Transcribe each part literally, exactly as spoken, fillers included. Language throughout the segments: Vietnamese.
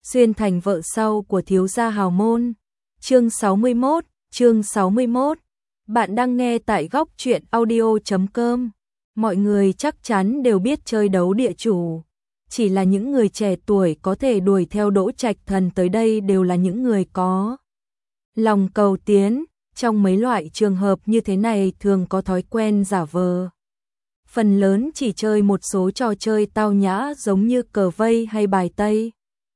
xuyên thành vợ sau của thiếu gia hào môn. Chương sáu mươi mốt, chương sáu mươi mốt. Bạn đang nghe tại góc truyện audio chấm com. Mọi người chắc chắn đều biết chơi đấu địa chủ. Chỉ là những người trẻ tuổi có thể đuổi theo Đỗ Trạch Thần tới đây đều là những người có lòng cầu tiến. Trong mấy loại trường hợp như thế này thường có thói quen giả vờ. Phần lớn chỉ chơi một số trò chơi tao nhã giống như cờ vây hay bài tây.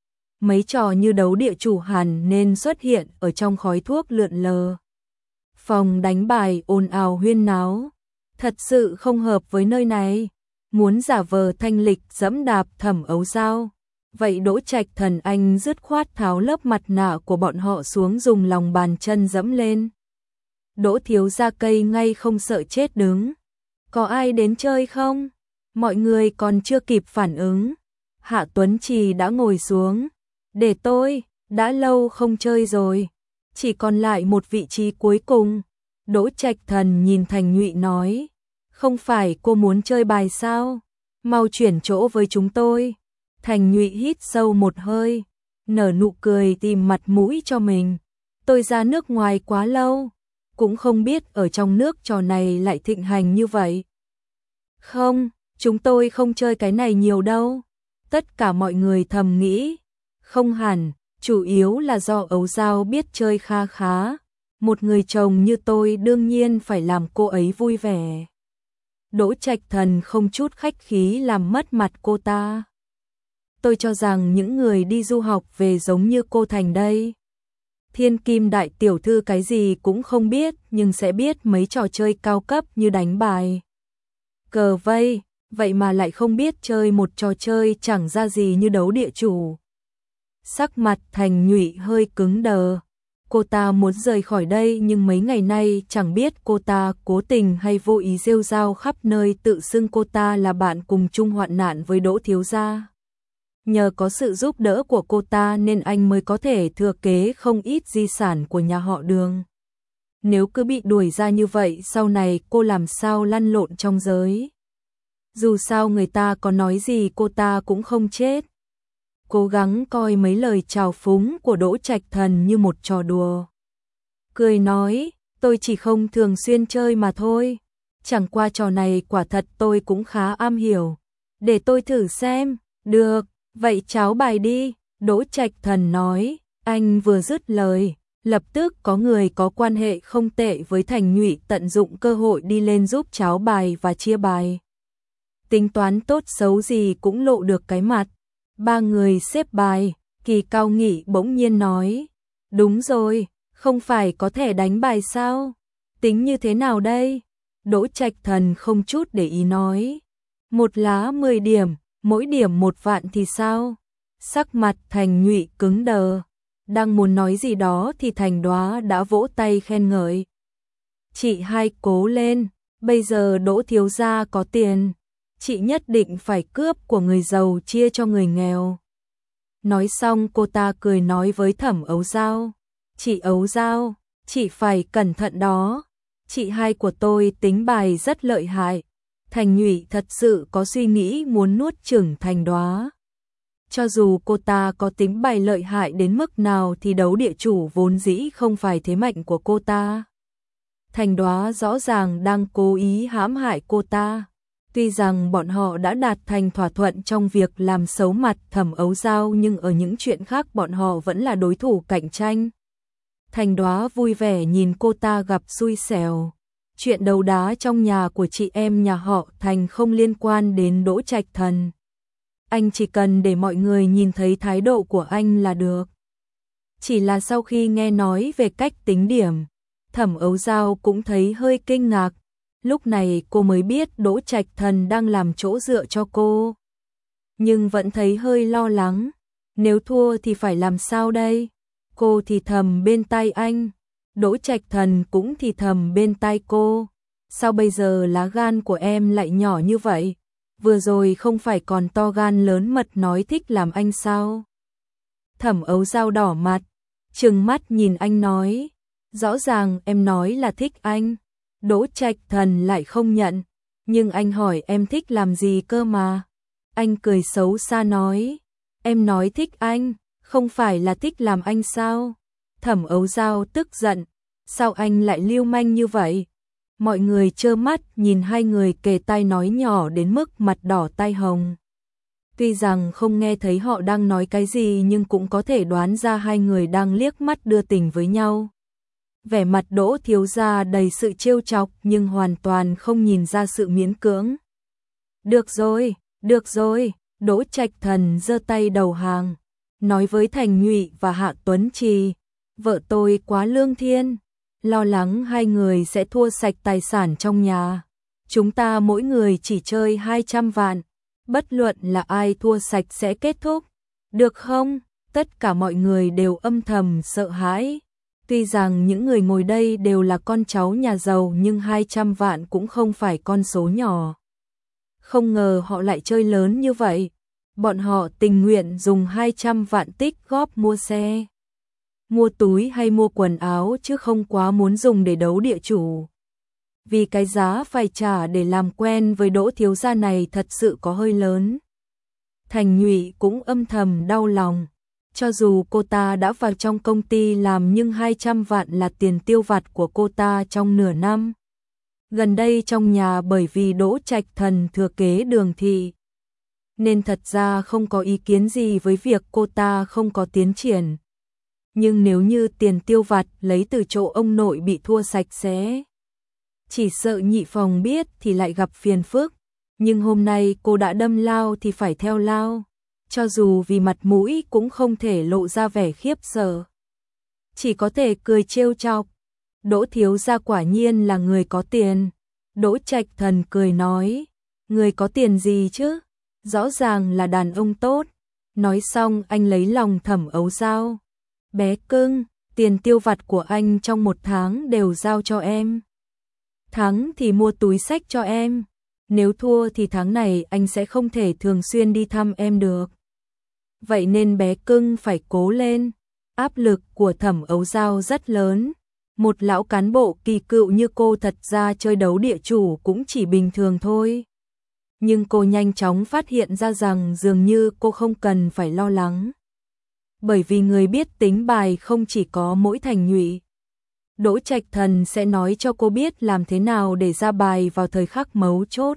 Mấy trò như đấu địa chủ hẳn nên xuất hiện ở trong khói thuốc lượn lờ. Phòng đánh bài ồn ào huyên náo, thật sự không hợp với nơi này. Muốn giả vờ thanh lịch dẫm đạp Thẩm Ấu Dao, vậy Đỗ Trạch Thần anh dứt khoát tháo lớp mặt nạ của bọn họ xuống, dùng lòng bàn chân dẫm lên. Đỗ thiếu gia cây ngay không sợ chết đứng. Có ai đến chơi không? Mọi người còn chưa kịp phản ứng, Hạ Tuấn Trì đã ngồi xuống. Để tôi, đã lâu không chơi rồi, chỉ còn lại một vị trí cuối cùng. Đỗ Trạch Thần nhìn Thành Nhụy nói, không phải cô muốn chơi bài sao? Mau chuyển chỗ với chúng tôi. Thành Nhụy hít sâu một hơi, nở nụ cười tìm mặt mũi cho mình. Tôi ra nước ngoài quá lâu, cũng không biết ở trong nước trò này lại thịnh hành như vậy. Không, chúng tôi không chơi cái này nhiều đâu. Tất cả mọi người thầm nghĩ. Không hẳn, chủ yếu là do Ấu Dao biết chơi kha khá. Một người chồng như tôi đương nhiên phải làm cô ấy vui vẻ. Đỗ Trạch Thần không chút khách khí làm mất mặt cô ta. Tôi cho rằng những người đi du học về giống như cô Thành đây. Thiên kim đại tiểu thư cái gì cũng không biết, nhưng sẽ biết mấy trò chơi cao cấp như đánh bài, cờ vây, vậy mà lại không biết chơi một trò chơi chẳng ra gì như đấu địa chủ. Sắc mặt Thành Nhụy hơi cứng đờ. Cô ta muốn rời khỏi đây nhưng mấy ngày nay chẳng biết cô ta cố tình hay vô ý rêu rao khắp nơi tự xưng cô ta là bạn cùng chung hoạn nạn với Đỗ thiếu gia. Nhờ có sự giúp đỡ của cô ta nên anh mới có thể thừa kế không ít di sản của nhà họ Đường. Nếu cứ bị đuổi ra như vậy sau này cô làm sao lăn lộn trong giới. Dù sao người ta có nói gì cô ta cũng không chết. Cố gắng coi mấy lời chào phúng của Đỗ Trạch Thần như một trò đùa. Cười nói, tôi chỉ không thường xuyên chơi mà thôi. Chẳng qua trò này quả thật tôi cũng khá am hiểu. Để tôi thử xem. Được, vậy cháo bài đi. Đỗ Trạch Thần nói. Anh vừa dứt lời, lập tức có người có quan hệ không tệ với Thành Nhụy tận dụng cơ hội đi lên giúp cháo bài và chia bài. Tính toán tốt xấu gì cũng lộ được cái mặt. Ba người xếp bài, Kỳ Cao Nghị bỗng nhiên nói. Đúng rồi, không phải có thể đánh bài sao? Tính như thế nào đây? Đỗ Trạch Thần không chút để ý nói. Một lá mười điểm, mỗi điểm một vạn thì sao? Sắc mặt Thành Nhụy cứng đờ. Đang muốn nói gì đó thì Thành Đoá đã vỗ tay khen ngợi. Chị hai cố lên, bây giờ Đỗ thiếu gia có tiền. Chị nhất định phải cướp của người giàu chia cho người nghèo. Nói xong cô ta cười nói với Thẩm Ấu Dao. Chị Ấu Dao, chị phải cẩn thận đó. Chị hai của tôi tính bài rất lợi hại. Thành Nhụy thật sự có suy nghĩ muốn nuốt chửng Thành Đoá. Cho dù cô ta có tính bài lợi hại đến mức nào thì đấu địa chủ vốn dĩ không phải thế mạnh của cô ta. Thành Đoá rõ ràng đang cố ý hãm hại cô ta. Tuy rằng bọn họ đã đạt thành thỏa thuận trong việc làm xấu mặt Thẩm Ấu Dao nhưng ở những chuyện khác bọn họ vẫn là đối thủ cạnh tranh. Thành Đoá vui vẻ nhìn cô ta gặp xui xẻo. Chuyện đấu đá trong nhà của chị em nhà họ Thành không liên quan đến Đỗ Trạch Thần. Anh chỉ cần để mọi người nhìn thấy thái độ của anh là được. Chỉ là sau khi nghe nói về cách tính điểm, Thẩm Ấu Dao cũng thấy hơi kinh ngạc. Lúc này cô mới biết Đỗ Trạch Thần đang làm chỗ dựa cho cô. Nhưng vẫn thấy hơi lo lắng. Nếu thua thì phải làm sao đây? Cô thì thầm bên tai anh. Đỗ Trạch Thần cũng thì thầm bên tai cô. Sao bây giờ lá gan của em lại nhỏ như vậy? Vừa rồi không phải còn to gan lớn mật nói thích làm anh sao? Thẩm Ấu Dao đỏ mặt, trừng mắt nhìn anh nói. Rõ ràng em nói là thích anh. Đỗ Trạch Thần lại không nhận. Nhưng anh hỏi em thích làm gì cơ mà? Anh cười xấu xa nói. Em nói thích anh, Không phải là thích làm anh sao? Thẩm Ấu Dao tức giận, sao anh lại lưu manh như vậy? Mọi người trơ mắt nhìn hai người kề tai nói nhỏ đến mức mặt đỏ tai hồng. Tuy rằng không nghe thấy họ đang nói cái gì nhưng cũng có thể đoán ra hai người đang liếc mắt đưa tình với nhau. Vẻ mặt Đỗ thiếu gia đầy sự trêu chọc nhưng hoàn toàn không nhìn ra sự miễn cưỡng. Được rồi, được rồi, Đỗ Trạch Thần giơ tay đầu hàng, nói với Thành Nhụy và Hạ Tuấn Trì, vợ tôi quá lương thiện, lo lắng hai người sẽ thua sạch tài sản trong nhà. Chúng ta mỗi người chỉ chơi hai trăm vạn, bất luận là ai thua sạch sẽ kết thúc. Được không? Tất cả mọi người đều âm thầm sợ hãi. Tuy rằng những người ngồi đây đều là con cháu nhà giàu nhưng hai trăm vạn cũng không phải con số nhỏ. Không ngờ họ lại chơi lớn như vậy. Bọn họ tình nguyện dùng hai trăm vạn tích góp mua xe, mua túi hay mua quần áo chứ không quá muốn dùng để đấu địa chủ. Vì cái giá phải trả để làm quen với Đỗ thiếu gia này thật sự có hơi lớn. Thành Nhụy cũng âm thầm đau lòng. Cho dù cô ta đã vào trong công ty làm nhưng hai trăm vạn là tiền tiêu vặt của cô ta trong nửa năm. Gần đây trong nhà bởi vì Đỗ Trạch Thần thừa kế Đường thị, nên thật ra không có ý kiến gì với việc cô ta không có tiến triển. Nhưng nếu như tiền tiêu vặt lấy từ chỗ ông nội bị thua sạch sẽ, chỉ sợ nhị phòng biết thì lại gặp phiền phức. Nhưng hôm nay cô đã đâm lao thì phải theo lao. Cho dù vì mặt mũi cũng không thể lộ ra vẻ khiếp sợ, chỉ có thể cười trêu chọc. Đỗ thiếu gia quả nhiên là người có tiền. Đỗ Trạch Thần cười nói, người có tiền gì chứ? Rõ ràng là đàn ông tốt. Nói xong anh lấy lòng Thẩm Ấu Dao. Bé cưng, tiền tiêu vặt của anh trong một tháng đều giao cho em. Thắng thì mua túi xách cho em. Nếu thua thì tháng này anh sẽ không thể thường xuyên đi thăm em được. Vậy nên bé cưng phải cố lên. Áp lực của Thẩm Ấu Dao rất lớn. Một lão cán bộ kỳ cựu như cô thật ra chơi đấu địa chủ cũng chỉ bình thường thôi. Nhưng cô nhanh chóng phát hiện ra rằng dường như cô không cần phải lo lắng. Bởi vì người biết tính bài không chỉ có mỗi Thành Nhụy. Đỗ Trạch Thần sẽ nói cho cô biết làm thế nào để ra bài vào thời khắc mấu chốt.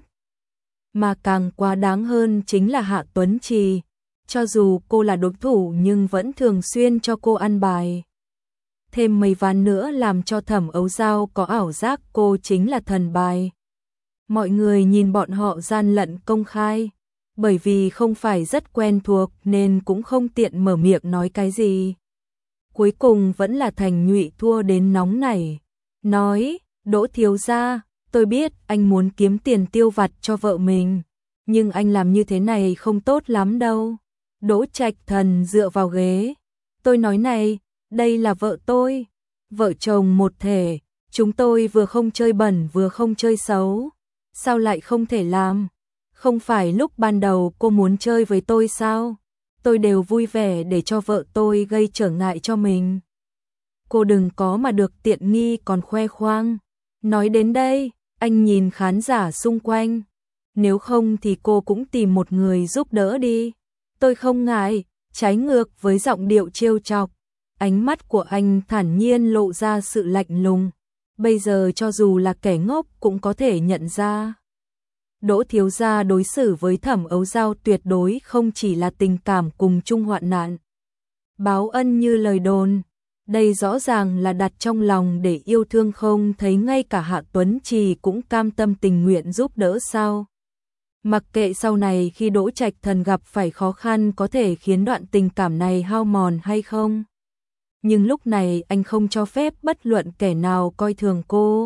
Mà càng quá đáng hơn chính là Hạ Tuấn Trì. Cho dù cô là đối thủ nhưng vẫn thường xuyên cho cô ăn bài. Thêm mấy ván nữa làm cho Thẩm Ấu Dao có ảo giác cô chính là thần bài. Mọi người nhìn bọn họ gian lận công khai. Bởi vì không phải rất quen thuộc nên cũng không tiện mở miệng nói cái gì. Cuối cùng vẫn là Thành Nhụy thua đến nóng nảy. Nói, Đỗ thiếu gia, tôi biết anh muốn kiếm tiền tiêu vặt cho vợ mình. Nhưng anh làm như thế này không tốt lắm đâu. Đỗ Trạch Thần dựa vào ghế. Tôi nói này, đây là vợ tôi. Vợ chồng một thể. Chúng tôi vừa không chơi bẩn vừa không chơi xấu. Sao lại không thể làm? Không phải lúc ban đầu cô muốn chơi với tôi sao? Tôi đều vui vẻ để cho vợ tôi gây trở ngại cho mình. Cô đừng có mà được tiện nghi còn khoe khoang. Nói đến đây, anh nhìn khán giả xung quanh. Nếu không thì cô cũng tìm một người giúp đỡ đi. Tôi không ngại, trái ngược với giọng điệu trêu chọc. Ánh mắt của anh thản nhiên lộ ra sự lạnh lùng. Bây giờ cho dù là kẻ ngốc cũng có thể nhận ra. Đỗ thiếu gia đối xử với Thẩm Ấu Dao tuyệt đối không chỉ là tình cảm cùng chung hoạn nạn. Báo ân như lời đồn. Đây rõ ràng là đặt trong lòng để yêu thương, không thấy ngay cả Hạ Tuấn Trì cũng cam tâm tình nguyện giúp đỡ sao. Mặc kệ sau này khi Đỗ Trạch Thần gặp phải khó khăn có thể khiến đoạn tình cảm này hao mòn hay không. Nhưng lúc này anh không cho phép bất luận kẻ nào coi thường cô.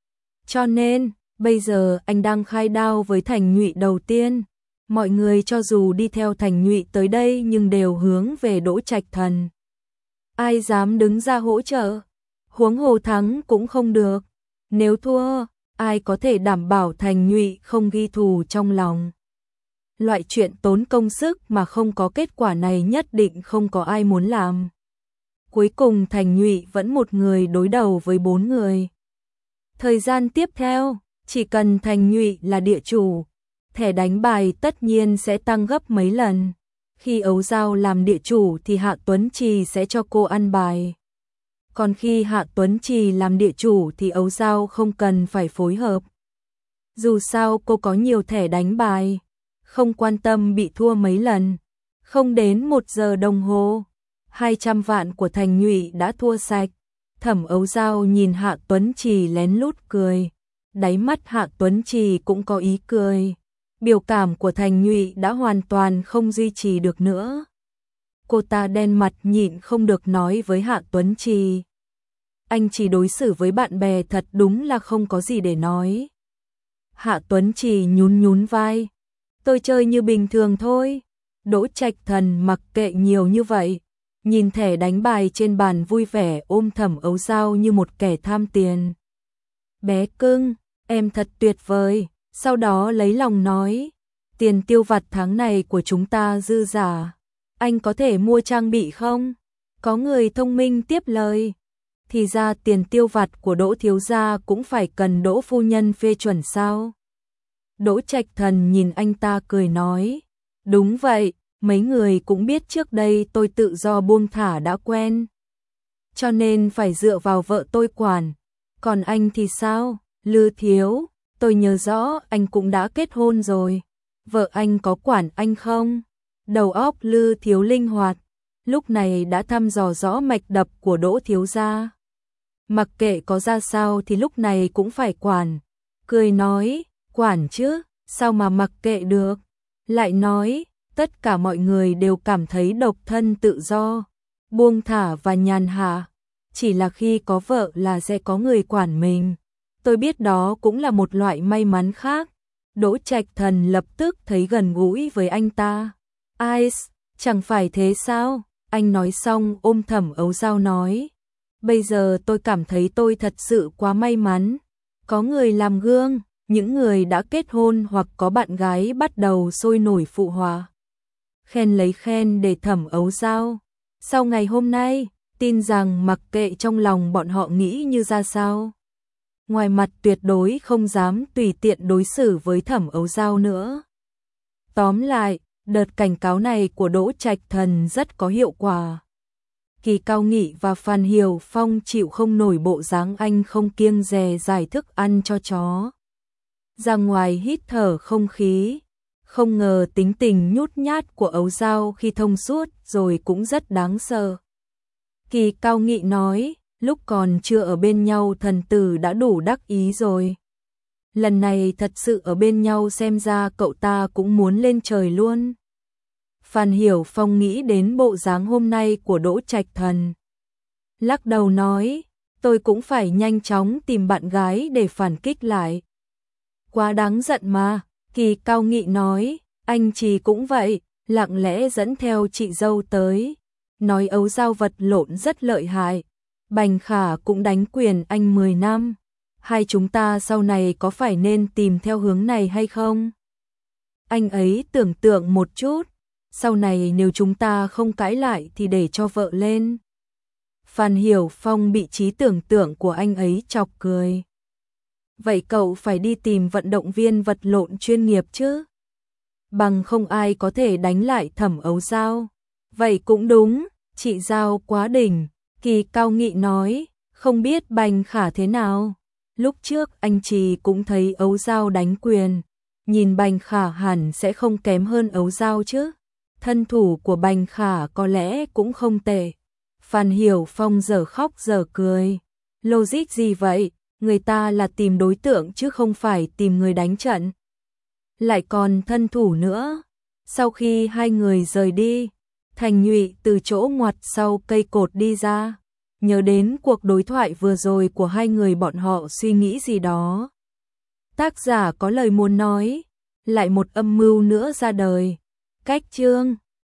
Cho nên, bây giờ anh đang khai đao với Thành Nhụy đầu tiên. Mọi người cho dù đi theo Thành Nhụy tới đây nhưng đều hướng về Đỗ Trạch Thần. Ai dám đứng ra hỗ trợ? Huống hồ thắng cũng không được. Nếu thua, ai có thể đảm bảo Thành Nhụy không ghi thù trong lòng? Loại chuyện tốn công sức mà không có kết quả này nhất định không có ai muốn làm. Cuối cùng Thành Nhụy vẫn một người đối đầu với bốn người. Thời gian tiếp theo, chỉ cần Thành Nhụy là địa chủ, thẻ đánh bài tất nhiên sẽ tăng gấp mấy lần. Khi Ấu Dao làm địa chủ thì Hạ Tuấn Trì sẽ cho cô ăn bài. Còn khi Hạ Tuấn Trì làm địa chủ thì Ấu Dao không cần phải phối hợp. Dù sao cô có nhiều thẻ đánh bài, không quan tâm bị thua mấy lần. Không đến một giờ đồng hồ, hai trăm vạn của Thành Nhụy đã thua sạch. Thẩm Ấu Dao nhìn Hạ Tuấn Trì lén lút cười. Đáy mắt Hạ Tuấn Trì cũng có ý cười. Biểu cảm của Thành Nhụy đã hoàn toàn không duy trì được nữa. Cô ta đen mặt nhịn không được nói với Hạ Tuấn Trì. Anh chỉ đối xử với bạn bè thật đúng là không có gì để nói. Hạ Tuấn Trì nhún nhún vai. Tôi chơi như bình thường thôi. Đỗ Trạch Thần mặc kệ nhiều như vậy. Nhìn thẻ đánh bài trên bàn vui vẻ ôm Thẩm Ấu Dao như một kẻ tham tiền. Bé cưng, em thật tuyệt vời. Sau đó lấy lòng nói. Tiền tiêu vặt tháng này của chúng ta dư giả. Anh có thể mua trang bị không? Có người thông minh tiếp lời. Thì ra tiền tiêu vặt của Đỗ thiếu gia cũng phải cần Đỗ phu nhân phê chuẩn sao? Đỗ Trạch Thần nhìn anh ta cười nói. Đúng vậy, mấy người cũng biết trước đây tôi tự do buông thả đã quen. Cho nên phải dựa vào vợ tôi quản. Còn anh thì sao? Lư thiếu, tôi nhớ rõ anh cũng đã kết hôn rồi. Vợ anh có quản anh không? Đầu óc Lư thiếu linh hoạt. Lúc này đã thăm dò rõ mạch đập của Đỗ thiếu gia. Mặc kệ có ra sao thì lúc này cũng phải quản. Cười nói, quản chứ, sao mà mặc kệ được. Lại nói, tất cả mọi người đều cảm thấy độc thân tự do, buông thả và nhàn hạ. Chỉ là khi có vợ là sẽ có người quản mình. Tôi biết đó cũng là một loại may mắn khác. Đỗ Trạch Thần lập tức thấy gần gũi với anh ta. Ai, chẳng phải thế sao? Anh nói xong ôm Thẩm Ấu Dao nói. Bây giờ tôi cảm thấy tôi thật sự quá may mắn. Có người làm gương, những người đã kết hôn hoặc có bạn gái bắt đầu sôi nổi phụ họa. Khen lấy khen để Thẩm Ấu Dao. Sau ngày hôm nay, tin rằng mặc kệ trong lòng bọn họ nghĩ như ra sao. Ngoài mặt tuyệt đối không dám tùy tiện đối xử với Thẩm Ấu Dao nữa. Tóm lại, đợt cảnh cáo này của Đỗ Trạch Thần rất có hiệu quả. Kỳ Cao Nghị và Phan Hiểu Phong chịu không nổi bộ dáng anh không kiêng dè giải thức ăn cho chó. Ra ngoài hít thở không khí, không ngờ tính tình nhút nhát của Ấu Dao khi thông suốt rồi cũng rất đáng sợ. Kỳ Cao Nghị nói, lúc còn chưa ở bên nhau thần tử đã đủ đắc ý rồi. Lần này thật sự ở bên nhau xem ra cậu ta cũng muốn lên trời luôn. Phan Hiểu Phong nghĩ đến bộ dáng hôm nay của Đỗ Trạch Thần. Lắc đầu nói, tôi cũng phải nhanh chóng tìm bạn gái để phản kích lại. Quá đáng giận mà, Kỳ Cao Nghị nói, anh Trì cũng vậy, lặng lẽ dẫn theo chị dâu tới. Nói Ấu Dao vật lộn rất lợi hại. Bành Khả cũng đánh quyền anh mười năm. Hai chúng ta sau này có phải nên tìm theo hướng này hay không? Anh ấy tưởng tượng một chút. Sau này nếu chúng ta không cãi lại thì để cho vợ lên. Phan Hiểu Phong bị trí tưởng tượng của anh ấy chọc cười. Vậy cậu phải đi tìm vận động viên vật lộn chuyên nghiệp chứ? Bằng không ai có thể đánh lại Thẩm Ấu Dao. Vậy cũng đúng, chị Dao quá đỉnh. Kỳ Cao Nghị nói, không biết Bành Khả thế nào. Lúc trước anh Trì cũng thấy Ấu Dao đánh quyền. Nhìn Bành Khả hẳn sẽ không kém hơn Ấu Dao chứ. Thân thủ của Bành Khả có lẽ cũng không tệ. Phan Hiểu Phong giờ khóc giờ cười. Logic gì vậy? Người ta là tìm đối tượng chứ không phải tìm người đánh trận. Lại còn thân thủ nữa. Sau khi hai người rời đi, Thành Nhụy từ chỗ ngoặt sau cây cột đi ra. Nhớ đến cuộc đối thoại vừa rồi của hai người bọn họ suy nghĩ gì đó. Tác giả có lời muốn nói. Lại một âm mưu nữa ra đời. Cách chương